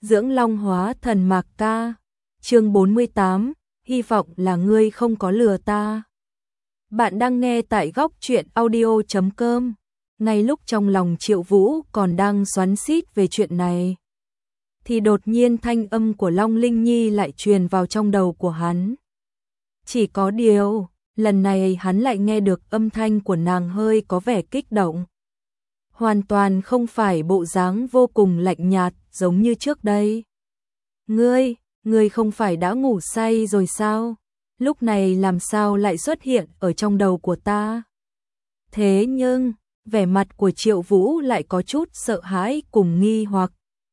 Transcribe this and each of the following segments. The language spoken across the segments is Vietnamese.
Dưỡng Long hóa thần Mạc Ca. Chương 48, hy vọng là ngươi không có lừa ta. Bạn đang nghe tại góc truyện audio.com. Ngay lúc trong lòng Triệu Vũ còn đang xoắn xít về chuyện này, thì đột nhiên thanh âm của Long Linh Nhi lại truyền vào trong đầu của hắn. Chỉ có điều, lần này hắn lại nghe được âm thanh của nàng hơi có vẻ kích động. Hoàn toàn không phải bộ dáng vô cùng lạnh nhạt giống như trước đây. Ngươi không phải đã ngủ say rồi sao? Lúc này làm sao lại xuất hiện ở trong đầu của ta? Thế nhưng, vẻ mặt của Triệu Vũ lại có chút sợ hãi cùng nghi hoặc.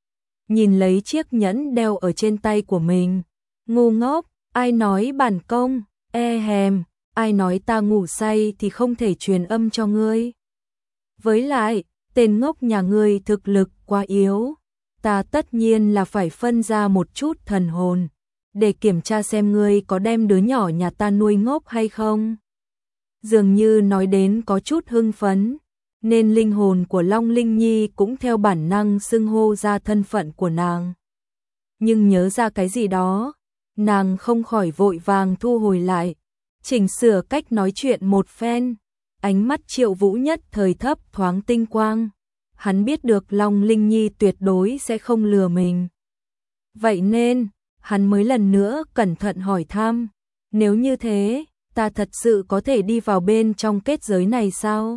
Nhìn lấy chiếc nhẫn đeo ở trên tay của mình. Ngu ngốc, ai nói bản công, hèm, ai nói ta ngủ say thì không thể truyền âm cho ngươi. Với lại, tên ngốc nhà ngươi thực lực quá yếu. Ta tất nhiên là phải phân ra một chút thần hồn, để kiểm tra xem ngươi có đem đứa nhỏ nhà ta nuôi ngốc hay không. Dường như nói đến có chút hưng phấn, nên linh hồn của Long Linh Nhi cũng theo bản năng xưng hô ra thân phận của nàng. Nhưng nhớ ra cái gì đó, nàng không khỏi vội vàng thu hồi lại, chỉnh sửa cách nói chuyện một phen. Ánh mắt Triệu Vũ nhất thời thấp thoáng tinh quang. Hắn biết được Long Linh Nhi tuyệt đối sẽ không lừa mình. Vậy nên, hắn mới lần nữa cẩn thận hỏi thăm. Nếu như thế, ta thật sự có thể đi vào bên trong kết giới này sao?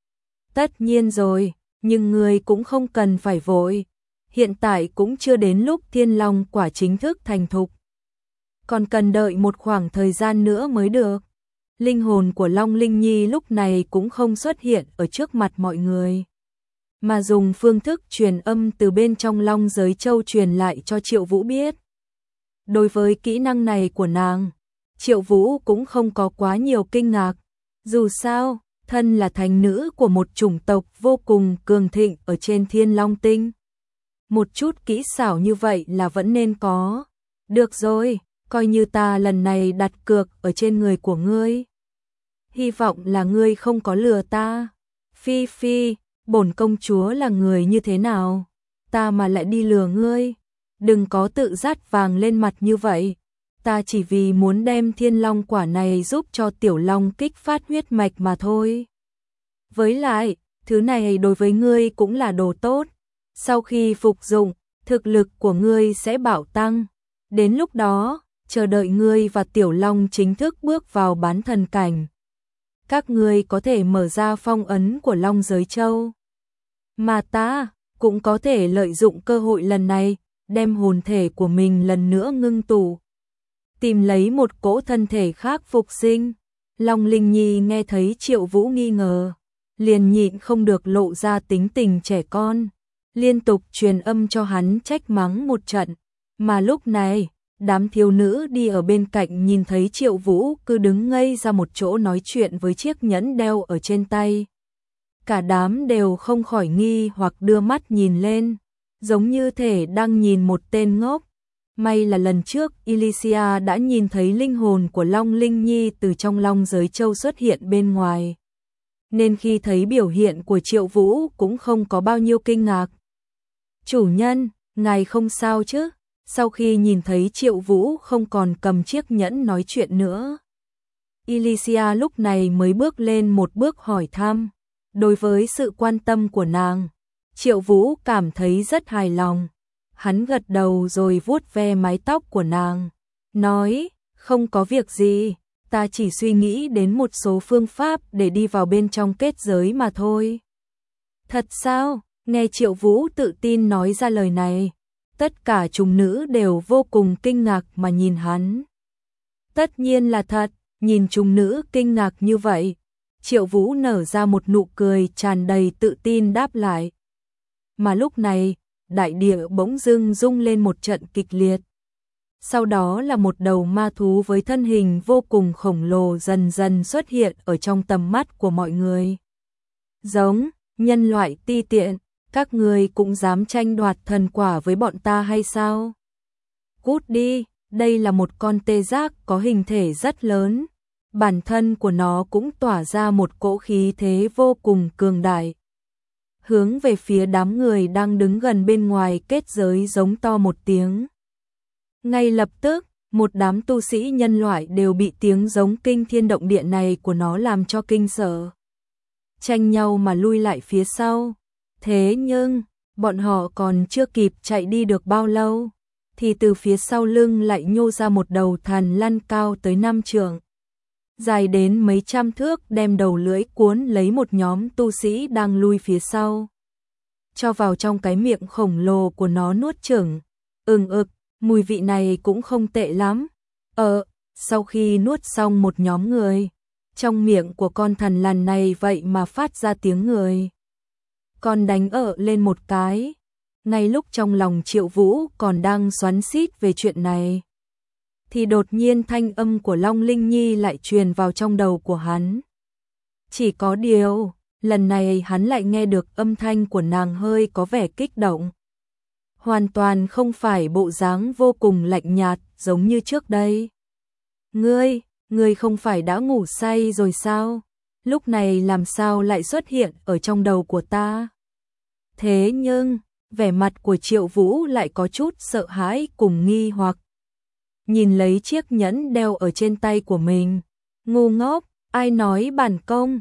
Tất nhiên rồi, nhưng ngươi cũng không cần phải vội. Hiện tại cũng chưa đến lúc Thiên Long quả chính thức thành thục. Còn cần đợi một khoảng thời gian nữa mới được. Linh hồn của Long Linh Nhi lúc này cũng không xuất hiện ở trước mặt mọi người, mà dùng phương thức truyền âm từ bên trong Long Giới Châu truyền lại cho Triệu Vũ biết. Đối với kỹ năng này của nàng, Triệu Vũ cũng không có quá nhiều kinh ngạc. Dù sao, thân là thánh nữ của một chủng tộc vô cùng cường thịnh ở trên Thiên Long Tinh. Một chút kỹ xảo như vậy là vẫn nên có. Được rồi, coi như ta lần này đặt cược ở trên người của ngươi. Hy vọng là ngươi không có lừa ta. Phi Phi, bổn công chúa là người như thế nào? Ta mà lại đi lừa ngươi. Đừng có tự dát vàng lên mặt như vậy. Ta chỉ vì muốn đem Thiên Long quả này giúp cho Tiểu Long kích phát huyết mạch mà thôi. Với lại, thứ này đối với ngươi cũng là đồ tốt. Sau khi phục dụng, thực lực của ngươi sẽ bạo tăng. Đến lúc đó, chờ đợi ngươi và Tiểu Long chính thức bước vào bán thần cảnh. Các ngươi có thể mở ra phong ấn của Long Giới Châu. Mà ta cũng có thể lợi dụng cơ hội lần này, đem hồn thể của mình lần nữa ngưng tụ, tìm lấy một cỗ thân thể khác phục sinh. Long Linh Nhi nghe thấy Triệu Vũ nghi ngờ, liền nhịn không được lộ ra tính tình trẻ con, liên tục truyền âm cho hắn trách mắng một trận. Mà lúc này, đám thiếu nữ đi ở bên cạnh nhìn thấy Triệu Vũ cứ đứng ngây ra một chỗ nói chuyện với chiếc nhẫn đeo ở trên tay. Cả đám đều không khỏi nghi hoặc đưa mắt nhìn lên, giống như thể đang nhìn một tên ngốc. May là lần trước Elysia đã nhìn thấy linh hồn của Long Linh Nhi từ trong Long Giới Châu xuất hiện bên ngoài, nên khi thấy biểu hiện của Triệu Vũ cũng không có bao nhiêu kinh ngạc. Chủ nhân, ngài không sao chứ? Sau khi nhìn thấy Triệu Vũ không còn cầm chiếc nhẫn nói chuyện nữa, Elysia lúc này mới bước lên một bước hỏi thăm. Đối với sự quan tâm của nàng, Triệu Vũ cảm thấy rất hài lòng. Hắn gật đầu rồi vuốt ve mái tóc của nàng, nói, không có việc gì, ta chỉ suy nghĩ đến một số phương pháp để đi vào bên trong kết giới mà thôi. Thật sao? Nghe Triệu Vũ tự tin nói ra lời này, tất cả chúng nữ đều vô cùng kinh ngạc mà nhìn hắn. Tất nhiên là thật, nhìn chúng nữ kinh ngạc như vậy, Triệu Vũ nở ra một nụ cười tràn đầy tự tin đáp lại. Mà lúc này, đại địa bỗng dưng rung lên một trận kịch liệt. Sau đó là một đầu ma thú với thân hình vô cùng khổng lồ dần dần xuất hiện ở trong tầm mắt của mọi người. Giống, nhân loại ti tiện, các người cũng dám tranh đoạt thần quả với bọn ta hay sao? Cút đi, đây là một con tê giác có hình thể rất lớn. Bản thân của nó cũng tỏa ra một cỗ khí thế vô cùng cường đại. hướng về phía đám người đang đứng gần bên ngoài kết giới giống to một tiếng. Ngay lập tức, một đám tu sĩ nhân loại đều bị tiếng giống kinh thiên động địa này của nó làm cho kinh sợ. Tranh nhau mà lui lại phía sau. Thế nhưng, bọn họ còn chưa kịp chạy đi được bao lâu, thì từ phía sau lưng lại nhô ra một đầu thằn lằn cao tới 5 trượng. Dài đến mấy trăm thước, đem đầu lưỡi cuốn lấy một nhóm tu sĩ đang lui phía sau. Cho vào trong cái miệng khổng lồ của nó nuốt chửng. Ực, mùi vị này cũng không tệ lắm. Sau khi nuốt xong một nhóm người, trong miệng của con thằn lằn này vậy mà phát ra tiếng người. Còn đánh lên một cái. Ngay lúc trong lòng Triệu Vũ còn đang xoắn xít về chuyện này, thì đột nhiên thanh âm của Long Linh Nhi lại truyền vào trong đầu của hắn. Chỉ có điều, lần này hắn lại nghe được âm thanh của nàng hơi có vẻ kích động. Hoàn toàn không phải bộ dáng vô cùng lạnh nhạt giống như trước đây. Ngươi không phải đã ngủ say rồi sao? Lúc này làm sao lại xuất hiện ở trong đầu của ta? Thế nhưng, vẻ mặt của Triệu Vũ lại có chút sợ hãi cùng nghi hoặc. Nhìn lấy chiếc nhẫn đeo ở trên tay của mình. Ngu ngốc, ai nói bản công,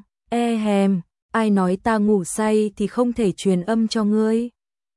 ai nói ta ngủ say thì không thể truyền âm cho ngươi.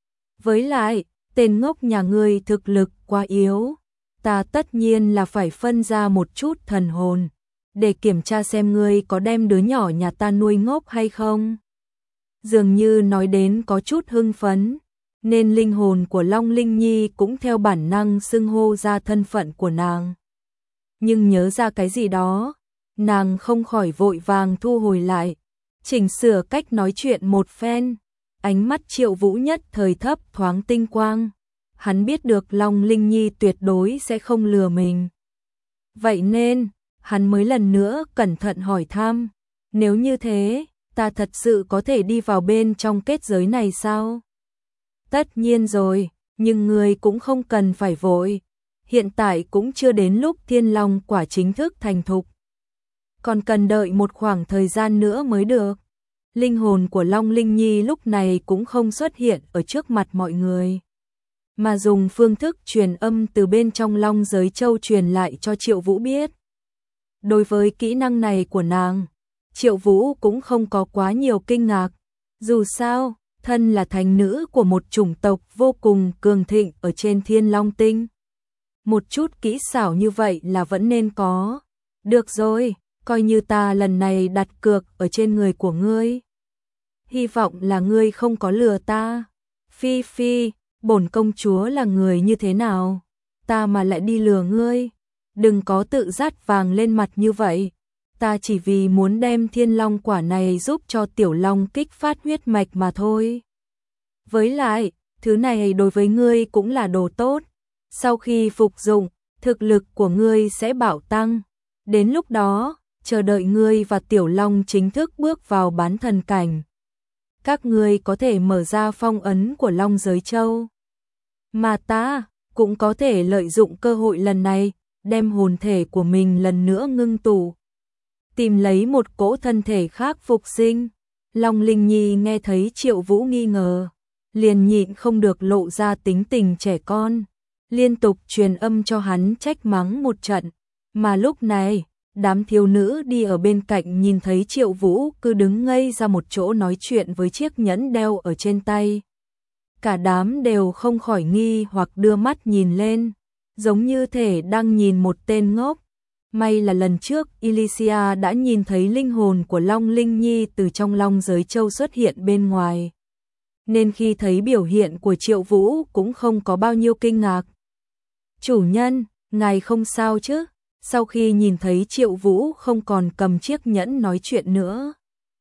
Với lại, tên ngốc nhà ngươi thực lực quá yếu. Ta tất nhiên là phải phân ra một chút thần hồn, để kiểm tra xem ngươi có đem đứa nhỏ nhà ta nuôi ngốc hay không. Dường như nói đến có chút hưng phấn, nên linh hồn của Long Linh Nhi cũng theo bản năng xưng hô ra thân phận của nàng. Nhưng nhớ ra cái gì đó, nàng không khỏi vội vàng thu hồi lại, chỉnh sửa cách nói chuyện một phen. Ánh mắt Triệu Vũ nhất thời thấp thoáng tinh quang. Hắn biết được Long Linh Nhi tuyệt đối sẽ không lừa mình. Vậy nên, hắn mới lần nữa cẩn thận hỏi thăm. Nếu như thế, ta thật sự có thể đi vào bên trong kết giới này sao? Tất nhiên rồi, nhưng ngươi cũng không cần phải vội. Hiện tại cũng chưa đến lúc Thiên Long quả chính thức thành thục. Còn cần đợi một khoảng thời gian nữa mới được. Linh hồn của Long Linh Nhi lúc này cũng không xuất hiện ở trước mặt mọi người, mà dùng phương thức truyền âm từ bên trong Long Giới Châu truyền lại cho Triệu Vũ biết. Đối với kỹ năng này của nàng, Triệu Vũ cũng không có quá nhiều kinh ngạc. Dù sao, thân là thánh nữ của một chủng tộc vô cùng cường thịnh ở trên Thiên Long Tinh. Một chút kỹ xảo như vậy là vẫn nên có. Được rồi, coi như ta lần này đặt cược ở trên người của ngươi. Hy vọng là ngươi không có lừa ta. Phi, bổn công chúa là người như thế nào? Ta mà lại đi lừa ngươi. Đừng có tự dát vàng lên mặt như vậy. Ta chỉ vì muốn đem Thiên Long quả này giúp cho Tiểu Long kích phát huyết mạch mà thôi. Với lại, thứ này đối với ngươi cũng là đồ tốt. Sau khi phục dụng, thực lực của ngươi sẽ bạo tăng. Đến lúc đó, chờ đợi ngươi và Tiểu Long chính thức bước vào bán thần cảnh. Các ngươi có thể mở ra phong ấn của Long Giới Châu. Mà ta cũng có thể lợi dụng cơ hội lần này, đem hồn thể của mình lần nữa ngưng tụ, tìm lấy một cỗ thân thể khác phục sinh. Long Linh Nhi nghe thấy Triệu Vũ nghi ngờ, liền nhịn không được lộ ra tính tình trẻ con, liên tục truyền âm cho hắn trách mắng một trận. Mà lúc này, đám thiếu nữ đi ở bên cạnh nhìn thấy Triệu Vũ cứ đứng ngây ra một chỗ nói chuyện với chiếc nhẫn đeo ở trên tay. Cả đám đều không khỏi nghi hoặc đưa mắt nhìn lên, giống như thể đang nhìn một tên ngốc. May là lần trước Elysia đã nhìn thấy linh hồn của Long Linh Nhi từ trong Long Giới Châu xuất hiện bên ngoài, nên khi thấy biểu hiện của Triệu Vũ cũng không có bao nhiêu kinh ngạc. Chủ nhân, ngài không sao chứ? Sau khi nhìn thấy Triệu Vũ không còn cầm chiếc nhẫn nói chuyện nữa,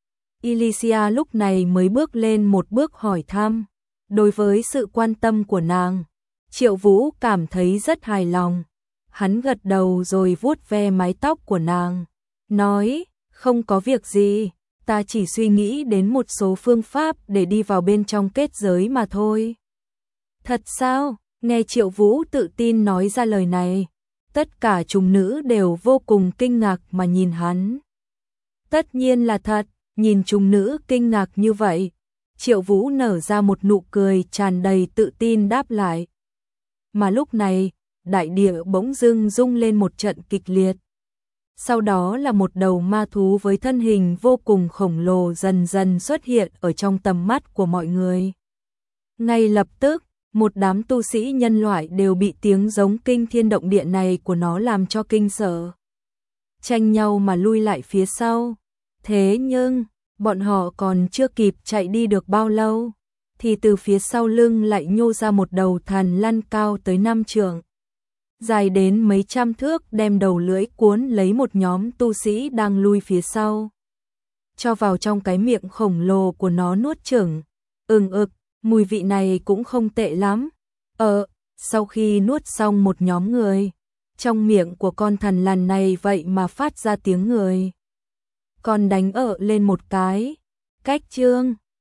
Elysia lúc này mới bước lên một bước hỏi thăm. Đối với sự quan tâm của nàng, Triệu Vũ cảm thấy rất hài lòng. Hắn gật đầu rồi vuốt ve mái tóc của nàng, nói, không có việc gì, ta chỉ suy nghĩ đến một số phương pháp để đi vào bên trong kết giới mà thôi. Thật sao? Nghe Triệu Vũ tự tin nói ra lời này, tất cả chúng nữ đều vô cùng kinh ngạc mà nhìn hắn. Tất nhiên là thật, nhìn chúng nữ kinh ngạc như vậy, Triệu Vũ nở ra một nụ cười tràn đầy tự tin đáp lại. Mà lúc này, đại địa bỗng dưng rung lên một trận kịch liệt. Sau đó là một đầu ma thú với thân hình vô cùng khổng lồ dần dần xuất hiện ở trong tầm mắt của mọi người. Ngay lập tức, một đám tu sĩ nhân loại đều bị tiếng giống kinh thiên động địa này của nó làm cho kinh sợ. Tranh nhau mà lui lại phía sau. Thế nhưng, bọn họ còn chưa kịp chạy đi được bao lâu, thì từ phía sau lưng lại nhô ra một đầu thằn lằn cao tới 5 trượng. Dài đến mấy trăm thước, đem đầu lưỡi cuốn lấy một nhóm tu sĩ đang lui phía sau. Cho vào trong cái miệng khổng lồ của nó nuốt chửng. Ực, mùi vị này cũng không tệ lắm. Sau khi nuốt xong một nhóm người, trong miệng của con thằn lằn này vậy mà phát ra tiếng người. Còn đánh lên một cái. Cách chương